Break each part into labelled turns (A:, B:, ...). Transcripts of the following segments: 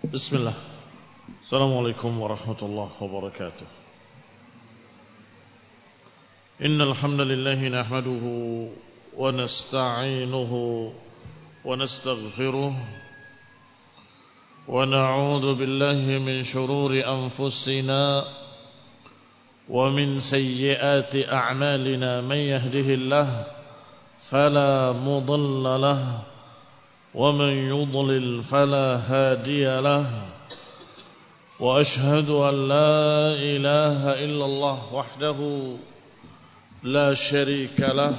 A: Bismillah. Assalamualaikum warahmatullahi wabarakatuh. Innal hamdalillah nahmaduhu wa nasta'inuhu wa nastaghfiruh wa na'udzu billahi min shururi anfusina wa min sayyiati a'malina man yahdihillahu fala mudilla lahu ومن يضلل فلا هادي له وأشهد أن لا إله إلا الله وحده لا شريك له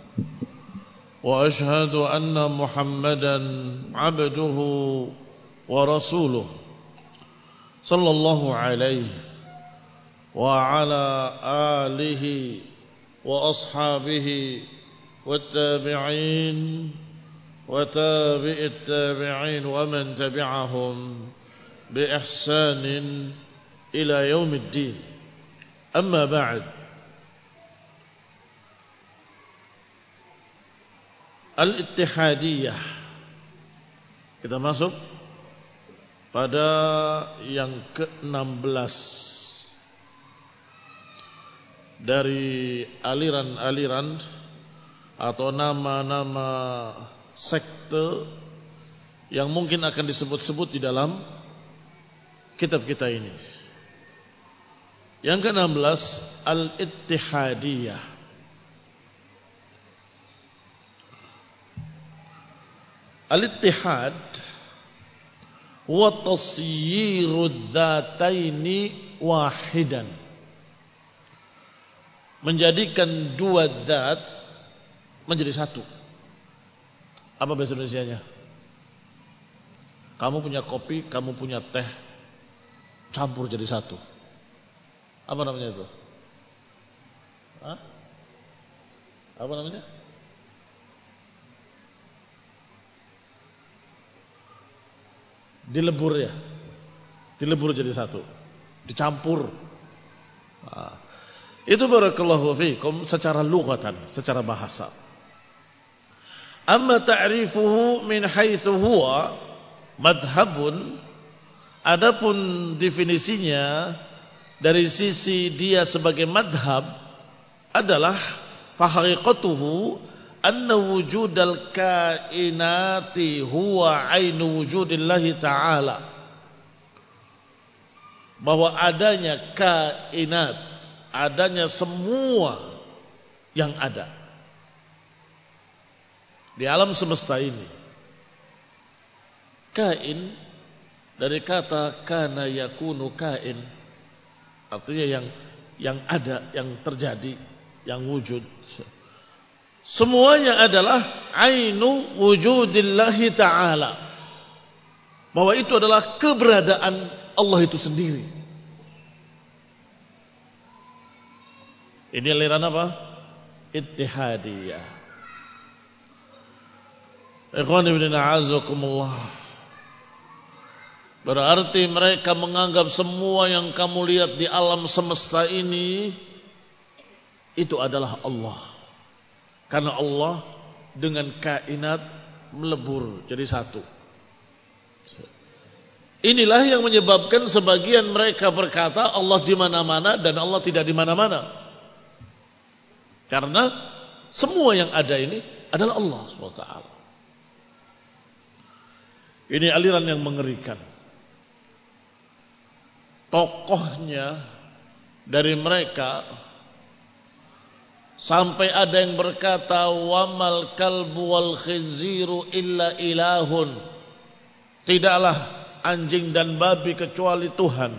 A: وأشهد أن محمدا عبده ورسوله صلى الله عليه وعلى آله وأصحابه والتابعين وتابع التابعين ومن تبعهم بإحسان إلى يوم الدين. أما بعد، Al-Ittihadiyah. Kita masuk pada yang ke-16 dari aliran-aliran atau nama-nama sekte yang mungkin akan disebut-sebut di dalam kitab kita ini. Yang ke-16 Al-Ittihadiyah. Al-Ittihad huwa tasyiru dzataini wahidan, menjadikan dua zat menjadi satu. Apa bahasa Indonesianya? Kamu punya kopi, kamu punya teh, campur jadi satu. Apa namanya itu? Hah? Apa namanya? Dilebur ya. Dilebur jadi satu. Dicampur. Nah, itu barakallahu fiikum secara lughatan, secara bahasa. Amma ta'rifuhu min haitsu huwa madhhabun, adapun definisinya dari sisi dia sebagai madhab adalah fahaqiqatuhu anna wujudal kainati huwa ainu wujudillahi ta'ala, bahwa adanya kainat, adanya semua yang ada di alam semesta ini. Kain dari kata kana yakunu kain, artinya yang ada, yang terjadi, yang wujud. Semuanya adalah ainu wujudillahi ta'ala, bahwa itu adalah keberadaan Allah itu sendiri. Ini aliran apa? Ittihadiyah. Ikhwan ibn a'azakumullah. Berarti mereka menganggap semua yang kamu lihat di alam semesta ini itu adalah Allah. Karena Allah dengan kainat melebur jadi satu. Inilah yang menyebabkan sebagian mereka berkata Allah di mana-mana dan Allah tidak di mana-mana. Karena semua yang ada ini adalah Allah SWT. Ini aliran yang mengerikan. Tokohnya dari mereka sampai ada yang berkata wamal kalbu wal khinziru illa ilahun, tidaklah anjing dan babi kecuali Tuhan.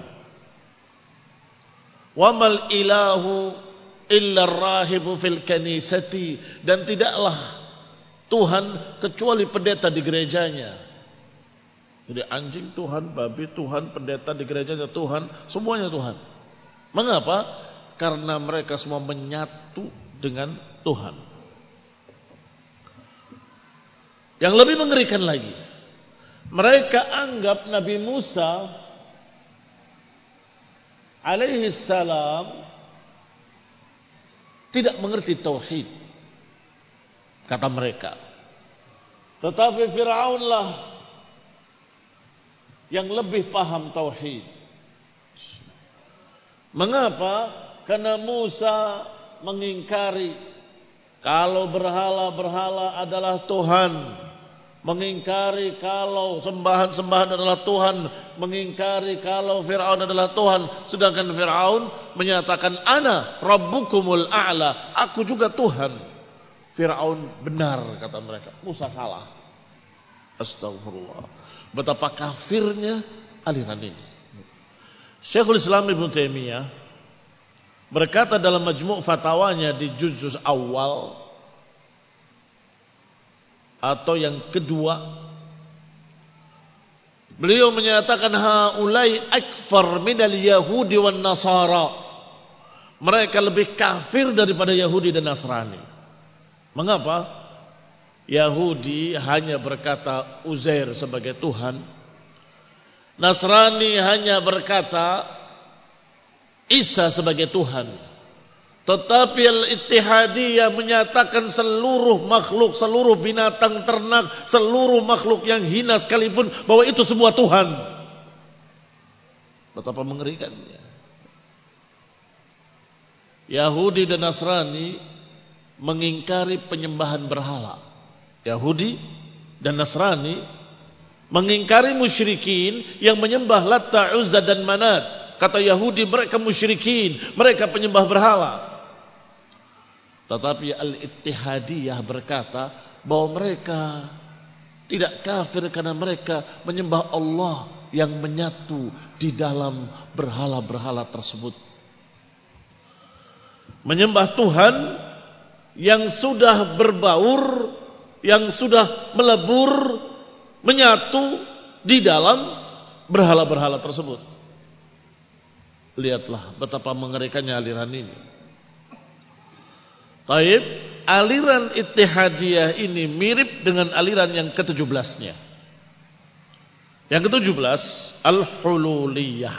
A: Wamal ilahu illa rahibu fil kanisati, dan tidaklah Tuhan kecuali pendeta di gerejanya. Jadi anjing Tuhan, babi Tuhan, pendeta di gerejanya Tuhan, semuanya Tuhan. Mengapa? Karena mereka semua menyatu dengan Tuhan. Yang lebih mengerikan lagi, mereka anggap Nabi Musa alaihi salam tidak mengerti tauhid, kata mereka. Tetapi Fir'aunlah yang lebih paham tauhid. Mengapa? Karena Musa mengingkari kalau berhala-berhala adalah Tuhan, mengingkari kalau sembahan-sembahan adalah Tuhan, mengingkari kalau Fir'aun adalah Tuhan. Sedangkan Fir'aun menyatakan ana rabbukumul a'la, aku juga Tuhan. Fir'aun benar kata mereka, Musa salah. Astagfirullah. Betapa kafirnya aliran ini. Syekhul Islam Ibnu Taimiyah berkata dalam majmu' fatwanya di juz awal atau yang kedua, beliau menyatakan haulai akfar minal yahudi wan nasara. Mereka lebih kafir daripada Yahudi dan Nasrani. Mengapa? Yahudi hanya berkata Uzair sebagai Tuhan, Nasrani hanya berkata Isa sebagai Tuhan. Tetapi Al-Ittihadiyah menyatakan seluruh makhluk, seluruh binatang ternak, seluruh makhluk yang hina sekalipun, bahwa itu semua Tuhan. Betapa mengerikannya. Yahudi dan Nasrani mengingkari penyembahan berhala. Yahudi dan Nasrani mengingkari musyrikin yang menyembah Latta, Uzza dan Manat. Kata Yahudi mereka musyrikin, mereka penyembah berhala. Tetapi Al-Ittihadiyah berkata bahwa mereka tidak kafir karena mereka menyembah Allah yang menyatu di dalam berhala-berhala tersebut. Menyembah Tuhan yang sudah berbaur, yang sudah melebur, menyatu di dalam berhala-berhala tersebut. Lihatlah betapa mengerikannya aliran ini. Taib, aliran Ittihadiyah ini mirip dengan aliran yang ke-17-nya. Yang ke-17, Al-Hululiyah.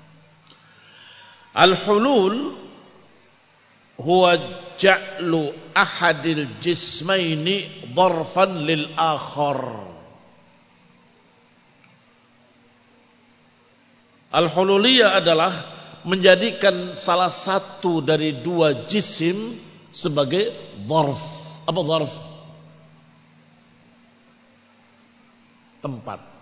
A: Al-Hulul huwa ja'lu ahadil jismaini dharfan lil akhar. Al-Hululiyah adalah menjadikan salah satu dari dua jisim sebagai dharf. Apa dharf? Tempat.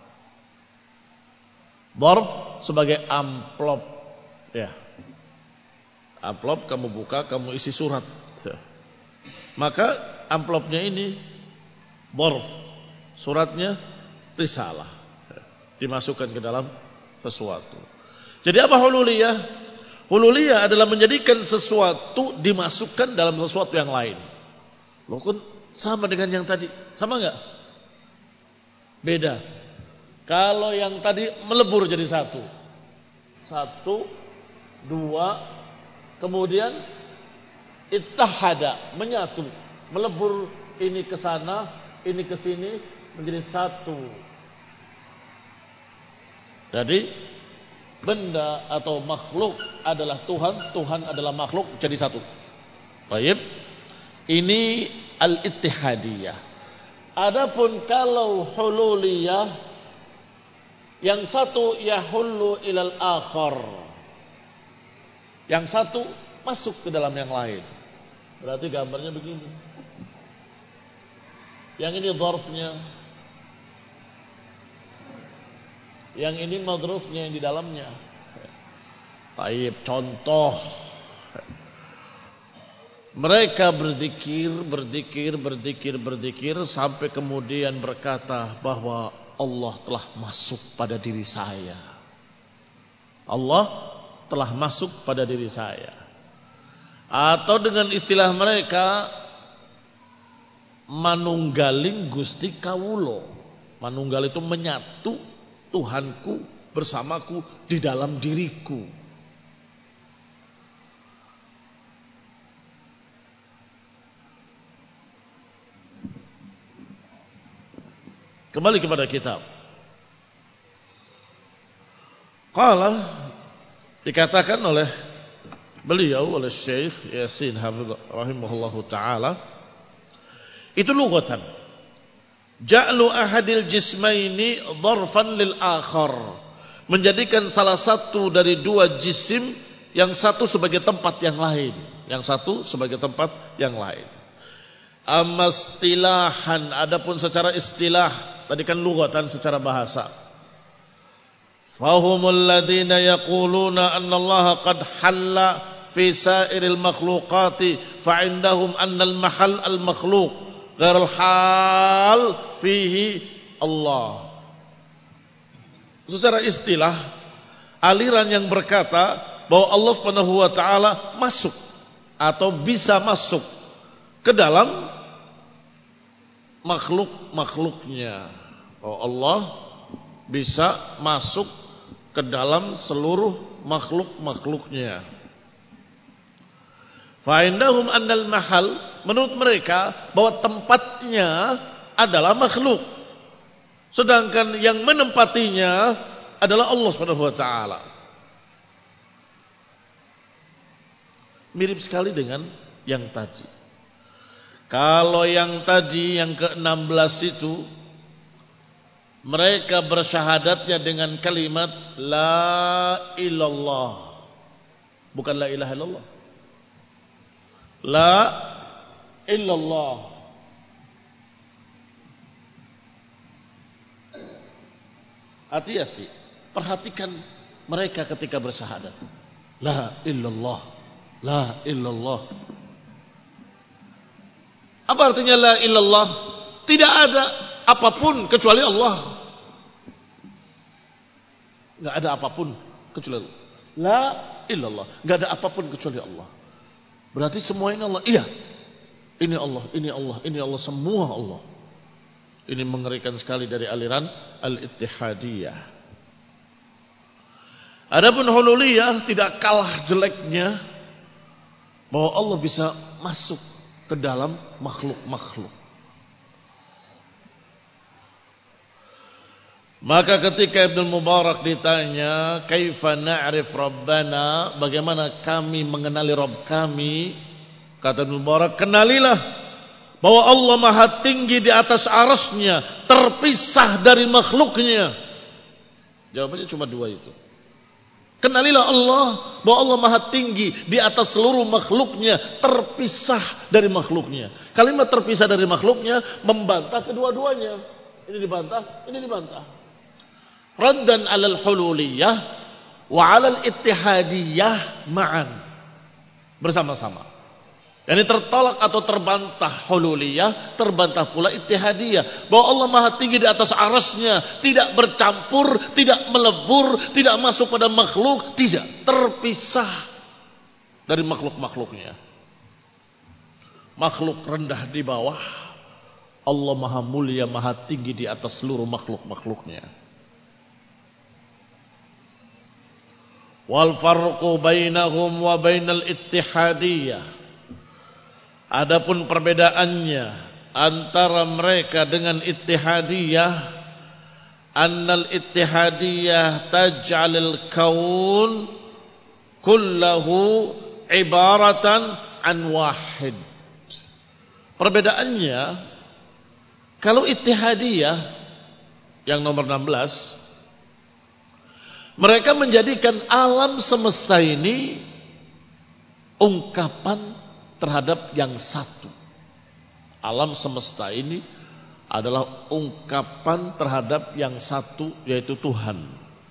A: Dharf sebagai amplop. Ya. Amplop kamu buka, kamu isi surat. Maka amplopnya ini dharf. Suratnya risalah. Dimasukkan ke dalam sesuatu. Jadi apa hululiyah? Hululiyah adalah menjadikan sesuatu dimasukkan dalam sesuatu yang lain. Loh kan sama dengan yang tadi. Sama enggak? Beda. Kalau yang tadi melebur jadi satu. Satu, dua, kemudian ittahada, menyatu. Melebur ini ke sana, ini ke sini menjadi satu. Jadi benda atau makhluk adalah Tuhan, Tuhan adalah makhluk, jadi satu. Baik. Ini Al-Ittihadiyah. Adapun kalau hululiyah, yang satu yahullu ilal akhar. Yang satu masuk ke dalam yang lain. Berarti gambarnya begini. Yang ini dzarfnya, yang ini madrufnya yang di dalamnya. Baik, contoh. Mereka berzikir sampai kemudian berkata bahwa Allah telah masuk pada diri saya. Allah telah masuk pada diri saya. Atau dengan istilah mereka, manunggaling Gusti Kawulo. Manunggal itu menyatu, Tuhanku bersamaku di dalam diriku. Kembali kepada kitab. Qala, dikatakan oleh beliau, oleh Syekh Yasin Hafidh rahimahullahu ta'ala, itu lughatan. Ja'lu ahadil jismaini dharfan lil akhar. Menjadikan salah satu dari dua jisim, yang satu sebagai tempat yang lain. Yang satu sebagai tempat yang lain. Amma istilahan, adapun secara istilah, tadi kan lughatan secara bahasa. Fahumul ladina yaquluna anna Allah qad halla fi sairil makhluqati fa'indahum anna al-mahal al-makhluq ghairul hal fihi Allah. Secara istilah, aliran yang berkata bahwa Allah Subhanahu wa taala masuk atau bisa masuk ke dalam makhluk-makhluknya. Oh, Allah bisa masuk ke dalam seluruh makhluk-makhluknya. Fa'indahum annal mahal, menurut mereka bahwa tempatnya adalah makhluk, sedangkan yang menempatinya adalah Allah Subhanahu wa taala. Mirip sekali dengan yang tadi. Kalau yang tadi, yang ke-16 itu, mereka bersyahadatnya dengan kalimat La ilallah. Bukan La ilaha illallah. La illallah. Hati-hati. Perhatikan mereka ketika bersyahadat. La illallah. La illallah. Apa artinya la illallah? Tidak ada apapun kecuali Allah. Enggak ada apapun kecuali Allah. La illallah. Enggak ada apapun kecuali Allah. Berarti semua ini Allah. Iya. Ini Allah, ini Allah, ini Allah, semua Allah. Ini mengerikan sekali dari aliran Al-Ittihadiyah. Adapun Hululiyah tidak kalah jeleknya bahwa Allah bisa masuk ke dalam makhluk-makhluk. Maka ketika Ibnu Mubarak ditanya, "Kaifa na'rif Rabbana?" Bagaimana kami mengenali Rabb kami? Kata Ibnu Mubarak, kenalilah bahwa Allah Maha Tinggi di atas arasnya, terpisah dari makhluknya. Jawabannya cuma dua itu. Kenalilah Allah, bahwa Allah Maha Tinggi di atas seluruh makhluknya, terpisah dari makhluknya. Kalimat terpisah dari makhluknya membantah kedua-duanya. Ini dibantah, ini dibantah. Raddan alal hululiyah wa alal ittihadiyah ma'an. Bersama-sama. Yani tertolak atau terbantah hululiyah, terbantah pula ittihadiyah. Bahwa Allah Maha Tinggi di atas arasnya, tidak bercampur, tidak melebur, tidak masuk pada makhluk, tidak, terpisah dari makhluk-makhluknya. Makhluk rendah di bawah, Allah Maha Mulia, Maha Tinggi di atas seluruh makhluk-makhluknya. Wal farqu bainahum wa bainal ittihadiyah. Adapun perbedaannya antara mereka dengan ittihadiyah, annal ittihadiyah taj'alil kaun kullahu ibaratan an wahid. Perbedaannya, kalau ittihadiyah yang nomor 16, mereka menjadikan alam semesta ini ungkapan terhadap yang satu. Alam semesta ini adalah ungkapan terhadap yang satu, yaitu Tuhan.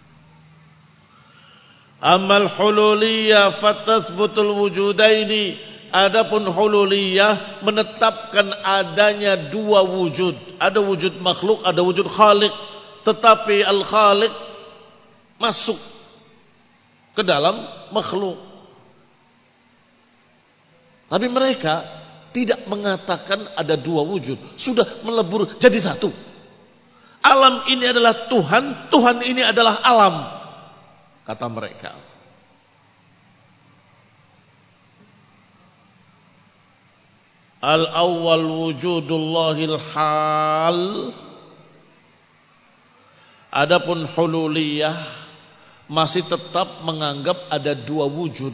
A: Amal hululiyah fatathbutul wujudaini. Adapun hululiyah menetapkan adanya dua wujud. Ada wujud makhluk, ada wujud khalik. Tetapi al-khalik masuk ke dalam makhluk. Tapi mereka tidak mengatakan ada dua wujud. Sudah melebur jadi satu. Alam ini adalah Tuhan, Tuhan ini adalah alam, kata mereka. Al-awwal wujudullahil hal. Adapun hululiyah masih tetap menganggap ada dua wujud.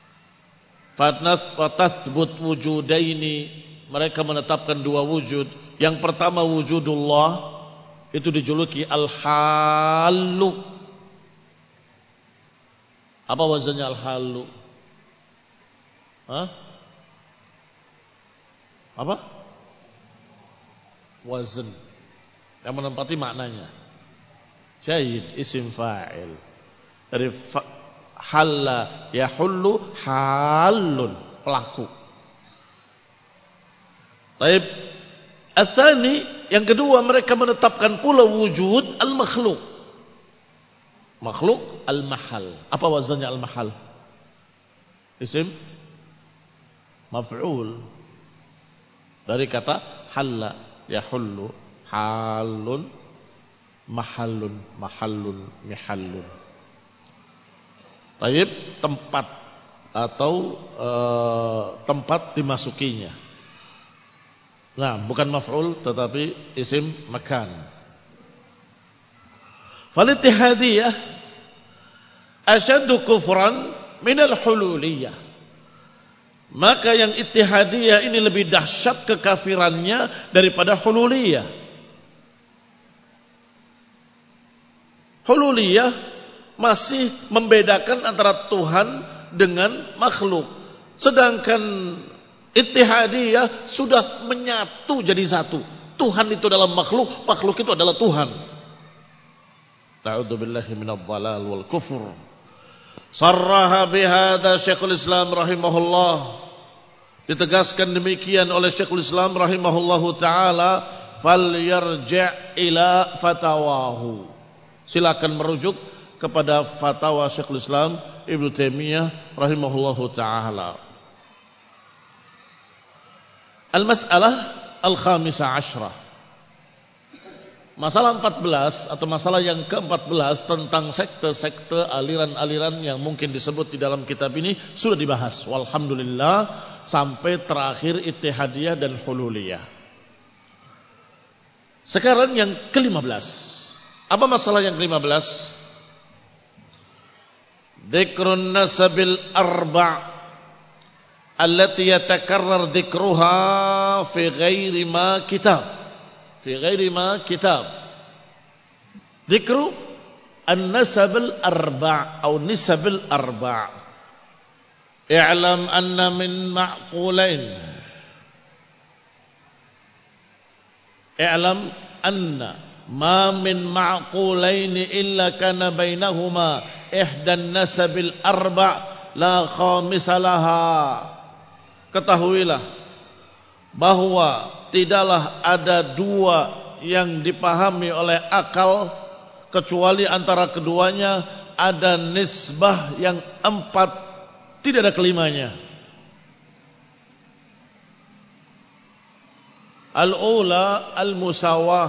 A: Fatathbut wujudaini, mereka menetapkan dua wujud. Yang pertama wujudullah, itu dijuluki al-halu. Apa wazannya al-halu? Hah? Apa? Wazan yang menempati maknanya. Jayyid, isim fa'il. Dari halla yahullu, halun, pelaku. Taib. Atsani, yang kedua mereka menetapkan pula wujud al-makhluk. Makhluk al-mahal. Apa wazannya al-mahal? Isim maf'ul. Dari kata halla yahullu, halun, mahallun, mahallun, mihallun. Taib, tempat atau tempat dimasukinya. Nah, bukan maf'ul tetapi isim makan. Fal-ittihadiyah asyaddu kufran minal hululiyah. Maka yang ittihadiyah ini lebih dahsyat kekafirannya daripada hululiyah. Hululiyah masih membedakan antara Tuhan dengan makhluk. Sedangkan ittihadiyah sudah menyatu jadi satu. Tuhan itu adalah makhluk, makhluk itu adalah Tuhan. Na'udzubillahi minadh dhalal wal kufur. Sarraha bihadza Syekhul Islam rahimahullah. Ditegaskan demikian oleh Syekhul Islam rahimahullahu taala, falyarji' ila fatawahu. Silakan merujuk kepada fatwa Syekhul Islam Ibnu Taimiyah rahimahullahu taala. Al-mas'alah al-khamisah asyrah. Masalah 14 atau masalah yang ke-14 tentang sekte-sekte, aliran-aliran yang mungkin disebut di dalam kitab ini sudah dibahas. Walhamdulillah sampai terakhir ittihadiyah dan hululiyah. Sekarang yang ke-15. Apa masalah yang ke-15? Dzikrun nasabil arba' allati yatakarrar dzikruha fi ghairi ma kitab. Fi ghairi ma kitab. Dzikru an-nasab al-arba' atau nisab al-arba'. I'lam anna min ma'qulain. I'lam anna ma min ma'qulain illa kana bainahuma ihdan nasab al-arba' la khamisa laha. Ketahuilah bahwa tidaklah ada dua yang dipahami oleh akal kecuali antara keduanya ada nisbah yang 4, tidak ada kelimanya. Al-ula al-musawah,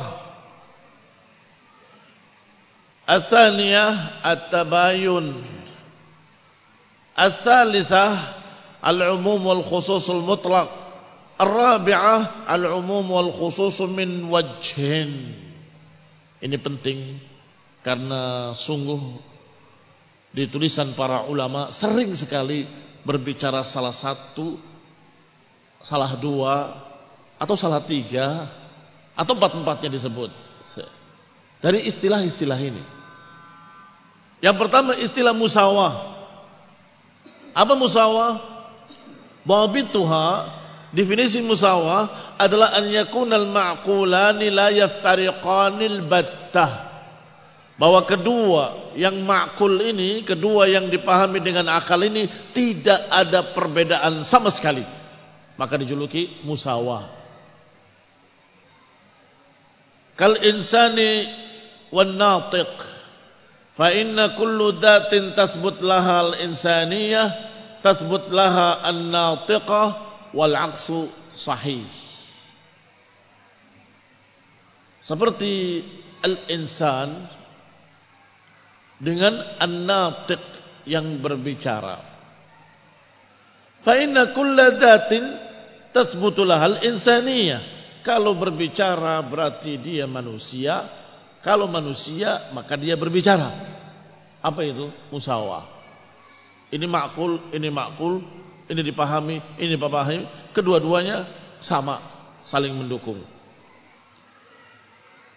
A: al-thaniyah at-tabayun, al-thalithah al-umum wal-khusus al-mutlaq, al-rabi'ah al-umum wal-khusus min wajhin. Ini penting karena sungguh di tulisan para ulama sering sekali berbicara salah satu, salah dua, atau salah tiga, atau empat-empatnya disebut dari istilah-istilah ini. Yang pertama istilah musawah. Apa musawah? Dhabituha, definisi musawah adalah an yakunal ma'qulani la yaftariqanil battah. Bahwa kedua yang ma'qul ini, kedua yang dipahami dengan akal ini tidak ada perbedaan sama sekali. Maka dijuluki musawah. Kal insani wan natiq. Fa inna kullu dhatin tathbut laha al-insaniyah tathbut laha an-natiqah wal 'aksu sahih. Seperti al-insan dengan an-natiq yang berbicara. Fa inna kulla dhatin tathbutu laha al-insaniyah. Kalau berbicara berarti dia manusia. Kalau manusia maka dia berbicara. Apa itu? Musawah. Ini ma'qul, ini dipahami, ini dipahami. Kedua-duanya sama, saling mendukung.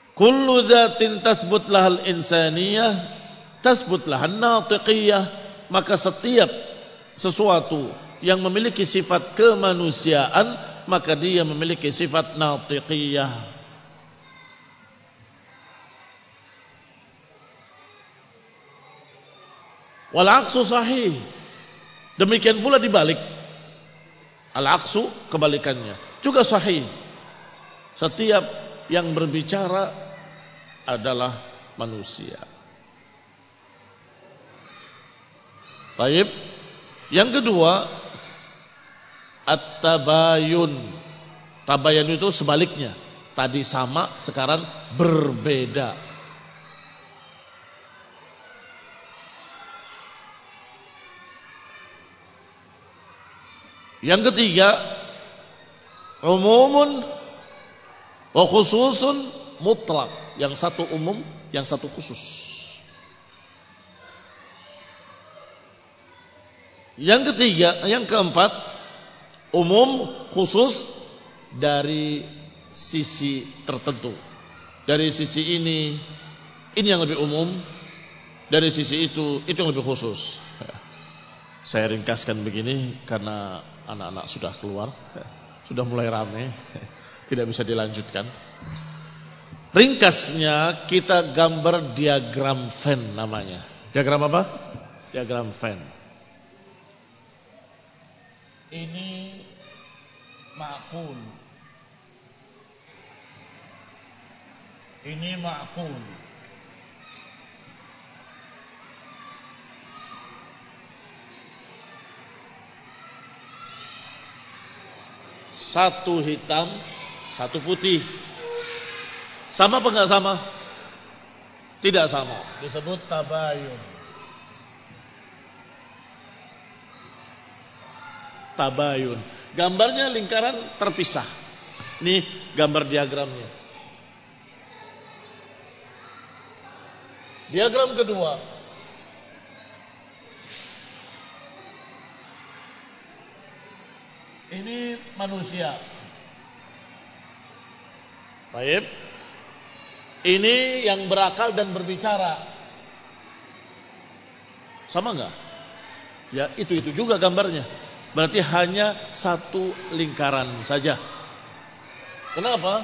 A: Kullu dzatin tathbut lahal insaniyah tathbut lahan natiqiyah, maka setiap sesuatu yang memiliki sifat kemanusiaan maka dia memiliki sifat natiqiyah. Wal aqsu sahih, demikian pula dibalik. Al aqsu kebalikannya juga sahih. Setiap yang berbicara adalah manusia. Baik. Yang kedua, at-tabayun. Tabayun itu sebaliknya. Tadi sama, sekarang berbeda. Yang ketiga, umumun wa khususun mutlak. Yang satu umum, yang satu khusus. Yang ketiga, yang keempat, umum khusus dari sisi tertentu. Dari sisi ini yang lebih umum. Dari sisi itu yang lebih khusus. Saya ringkaskan begini karena anak-anak sudah keluar, sudah mulai ramai, tidak bisa dilanjutkan. Ringkasnya kita gambar diagram Venn namanya. Diagram apa? Diagram Venn. Ini ma'qul. Ini ma'qul. Satu hitam, satu putih. Sama apa enggak sama? Tidak sama. Disebut tabayun. Tabayun. Gambarnya lingkaran terpisah. Ini gambar diagramnya. Diagram kedua. Ini manusia. Baik. Ini yang berakal dan berbicara. Sama enggak? Ya, itu juga gambarnya. Berarti hanya satu lingkaran saja. Kenapa?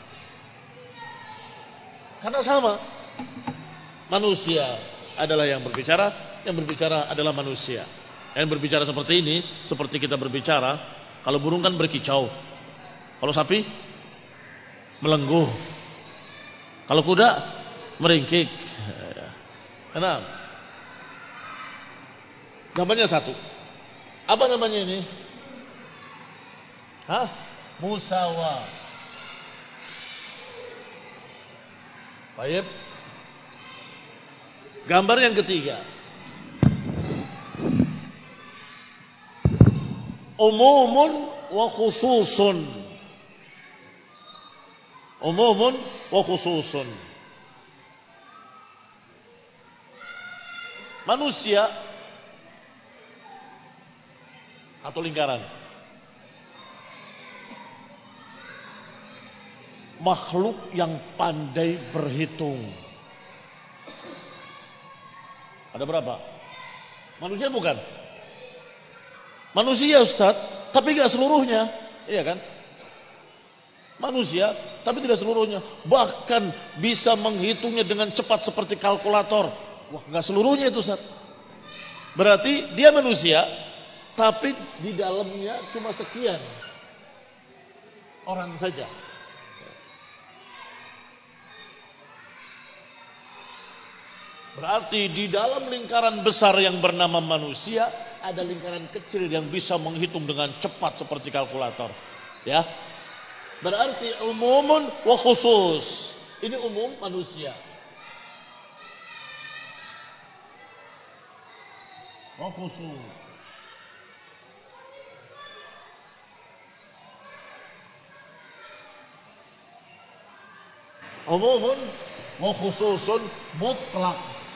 A: Karena sama. Manusia adalah yang berbicara adalah manusia. Yang berbicara seperti ini, seperti kita berbicara, kalau burung kan berkicau. Kalau sapi melengguh. Kalau kuda meringkik. Kenapa? Gambarnya satu. Apa namanya ini? Musawa. Baik. Gambar yang ketiga. Umumun wa khususun. Umumun wa khususun. Manusia atau lingkaran. Makhluk yang pandai berhitung. Ada berapa? Manusia bukan? Manusia Ustaz, tapi gak seluruhnya. Iya kan? Manusia, tapi tidak seluruhnya. Bahkan bisa menghitungnya dengan cepat seperti kalkulator. Wah, gak seluruhnya itu Ustaz. Berarti dia manusia, tapi di dalamnya cuma sekian orang saja. Berarti di dalam lingkaran besar yang bernama manusia ada lingkaran kecil yang bisa menghitung dengan cepat seperti kalkulator. Ya. Berarti umumun wa khusus. Ini umum manusia. Wa khusus. Umumun wa khususun mutlak.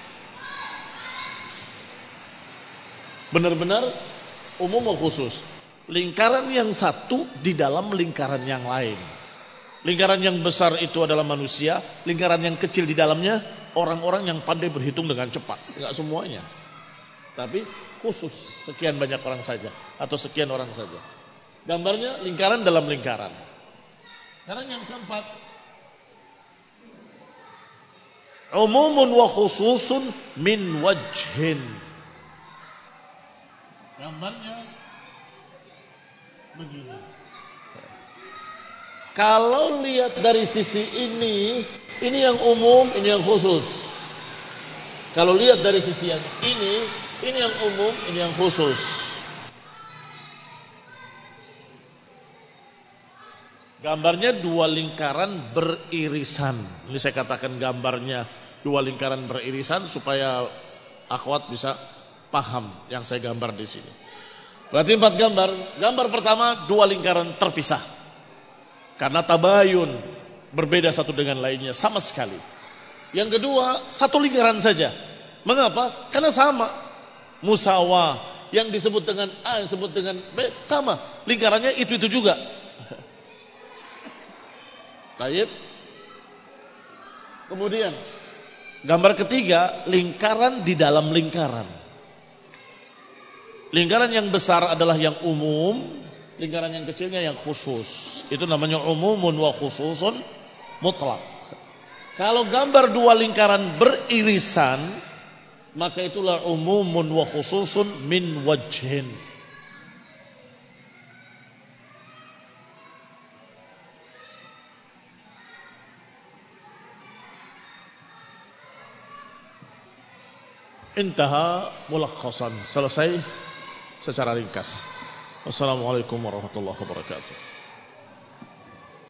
A: Benar-benar umum atau khusus. Lingkaran yang satu di dalam lingkaran yang lain. Lingkaran yang besar itu adalah manusia, lingkaran yang kecil di dalamnya orang-orang yang pandai berhitung dengan cepat. Enggak semuanya. Tapi khusus sekian banyak orang saja atau sekian orang saja. Gambarnya lingkaran dalam lingkaran. Sekarang yang keempat, umumun wa khususun min wajhin. Gambarnya begini. Kalau lihat dari sisi ini yang umum, ini yang khusus. Kalau lihat dari sisi yang ini yang umum, ini yang khusus. Gambarnya dua lingkaran beririsan. Ini saya katakan gambarnya dua lingkaran beririsan supaya akhwat bisa paham yang saya gambar di sini. Berarti 4 gambar. Gambar pertama dua lingkaran terpisah. Karena tabayun, berbeda satu dengan lainnya sama sekali. Yang kedua, satu lingkaran saja. Mengapa? Karena sama. Musawah, yang disebut dengan A, yang disebut dengan B, sama. Lingkarannya itu juga. Baik. Kemudian, gambar ketiga, lingkaran di dalam lingkaran. Lingkaran yang besar adalah yang umum, lingkaran yang kecilnya yang khusus. Itu namanya umumun wa khususun mutlak. Kalau gambar dua lingkaran beririsan, maka itulah umumun wa khususun min wajhin. Intaha mulakhasan. Selesai secara ringkas. Wassalamualaikum warahmatullahi wabarakatuh.